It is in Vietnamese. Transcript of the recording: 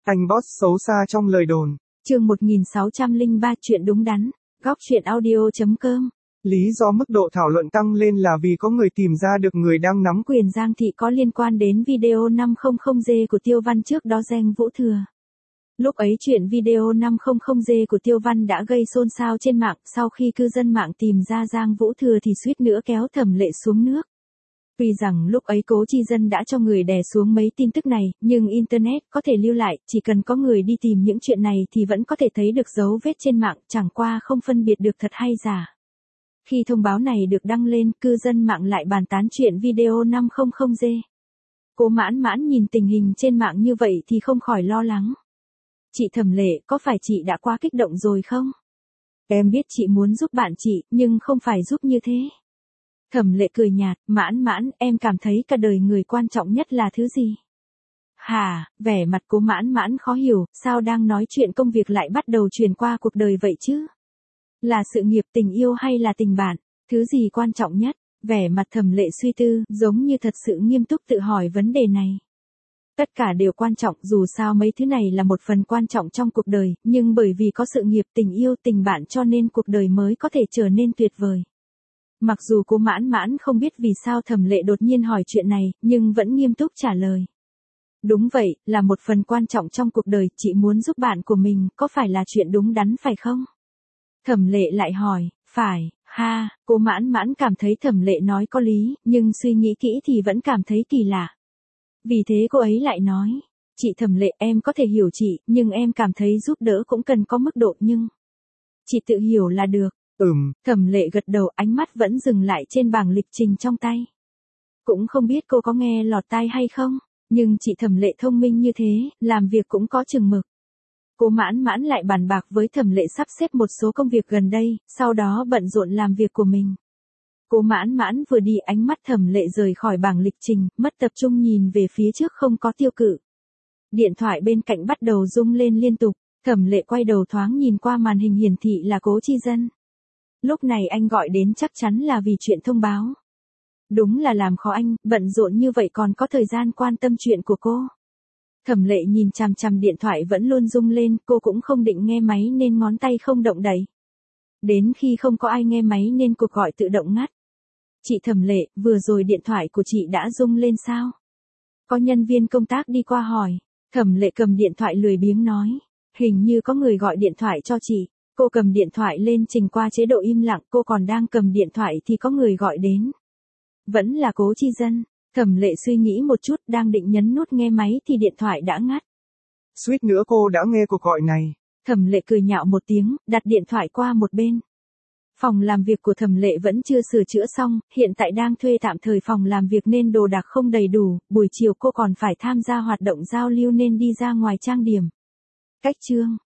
Anh boss xấu xa trong lời đồn. Chương 1603 chuyện đúng đắn. Góc chuyện audio.com. Lý do mức độ thảo luận tăng lên là vì có người tìm ra được người đang nắm Quyền Giang Thị có liên quan đến video 500G của Tiêu Văn trước đó Giang Vũ Thừa. Lúc ấy chuyện video 500G của Tiêu Văn đã gây xôn xao trên mạng, sau khi cư dân mạng tìm ra Giang Vũ Thừa thì suýt nữa kéo Thẩm Lệ xuống nước. Tuy rằng lúc ấy Cố Chi Dân đã cho người đè xuống mấy tin tức này, nhưng Internet có thể lưu lại, chỉ cần có người đi tìm những chuyện này thì vẫn có thể thấy được dấu vết trên mạng, chẳng qua không phân biệt được thật hay giả. Khi thông báo này được đăng lên, cư dân mạng lại bàn tán chuyện video 500G. Cố Mãn Mãn nhìn tình hình trên mạng như vậy thì không khỏi lo lắng. Chị Thẩm Lệ, có phải chị đã quá kích động rồi không? Em biết chị muốn giúp bạn chị, nhưng không phải giúp như thế. Thẩm Lệ cười nhạt, Mãn Mãn, em cảm thấy cả đời người quan trọng nhất là thứ gì? Hả, vẻ mặt Cố Mãn Mãn khó hiểu, sao đang nói chuyện công việc lại bắt đầu truyền qua cuộc đời vậy chứ? Là sự nghiệp, tình yêu hay là tình bạn? Thứ gì quan trọng nhất? Vẻ mặt Thẩm Lệ suy tư, giống như thật sự nghiêm túc tự hỏi vấn đề này. Tất cả đều quan trọng, dù sao mấy thứ này là một phần quan trọng trong cuộc đời, nhưng bởi vì có sự nghiệp, tình yêu, tình bạn cho nên cuộc đời mới có thể trở nên tuyệt vời. Mặc dù Cố Mãn Mãn không biết vì sao Thẩm Lệ đột nhiên hỏi chuyện này, nhưng vẫn nghiêm túc trả lời. Đúng vậy, là một phần quan trọng trong cuộc đời, chị muốn giúp bạn của mình, có phải là chuyện đúng đắn phải không? Thẩm Lệ lại hỏi, phải, ha, Cố Mãn Mãn cảm thấy Thẩm Lệ nói có lý, nhưng suy nghĩ kỹ thì vẫn cảm thấy kỳ lạ. Vì thế cô ấy lại nói, chị Thẩm Lệ, em có thể hiểu chị, nhưng em cảm thấy giúp đỡ cũng cần có mức độ nhưng. Chị tự hiểu là được. Thẩm Lệ gật đầu, ánh mắt vẫn dừng lại trên bảng lịch trình trong tay. Cũng không biết cô có nghe lọt tai hay không, nhưng chị Thẩm Lệ thông minh như thế, làm việc cũng có chừng mực. Cố Mãn Mãn lại bàn bạc với Thẩm Lệ sắp xếp một số công việc gần đây, sau đó bận rộn làm việc của mình. Cố Mãn Mãn vừa đi, ánh mắt Thẩm Lệ rời khỏi bảng lịch trình, mất tập trung nhìn về phía trước không có tiêu cự. Điện thoại bên cạnh bắt đầu rung lên liên tục, Thẩm Lệ quay đầu thoáng nhìn qua màn hình hiển thị là Cố Chi Dân. Lúc này anh gọi đến chắc chắn là vì chuyện thông báo. Đúng là làm khó anh, bận rộn như vậy còn có thời gian quan tâm chuyện của cô. Thẩm Lệ nhìn chằm chằm điện thoại vẫn luôn rung lên, cô cũng không định nghe máy nên ngón tay không động đậy. Đến khi không có ai nghe máy nên cuộc gọi tự động ngắt. Chị Thẩm Lệ, vừa rồi điện thoại của chị đã rung lên sao? Có nhân viên công tác đi qua hỏi. Thẩm Lệ cầm điện thoại lười biếng nói. Hình như có người gọi điện thoại cho chị. Cô cầm điện thoại lên trình qua chế độ im lặng, cô còn đang cầm điện thoại thì có người gọi đến. Vẫn là Cố Chi Dân. Thẩm Lệ suy nghĩ một chút, đang định nhấn nút nghe máy thì điện thoại đã ngắt. Suýt nữa cô đã nghe cuộc gọi này. Thẩm Lệ cười nhạo một tiếng, đặt điện thoại qua một bên. Phòng làm việc của Thẩm Lệ vẫn chưa sửa chữa xong, hiện tại đang thuê tạm thời phòng làm việc nên đồ đạc không đầy đủ, buổi chiều cô còn phải tham gia hoạt động giao lưu nên đi ra ngoài trang điểm. Cách chương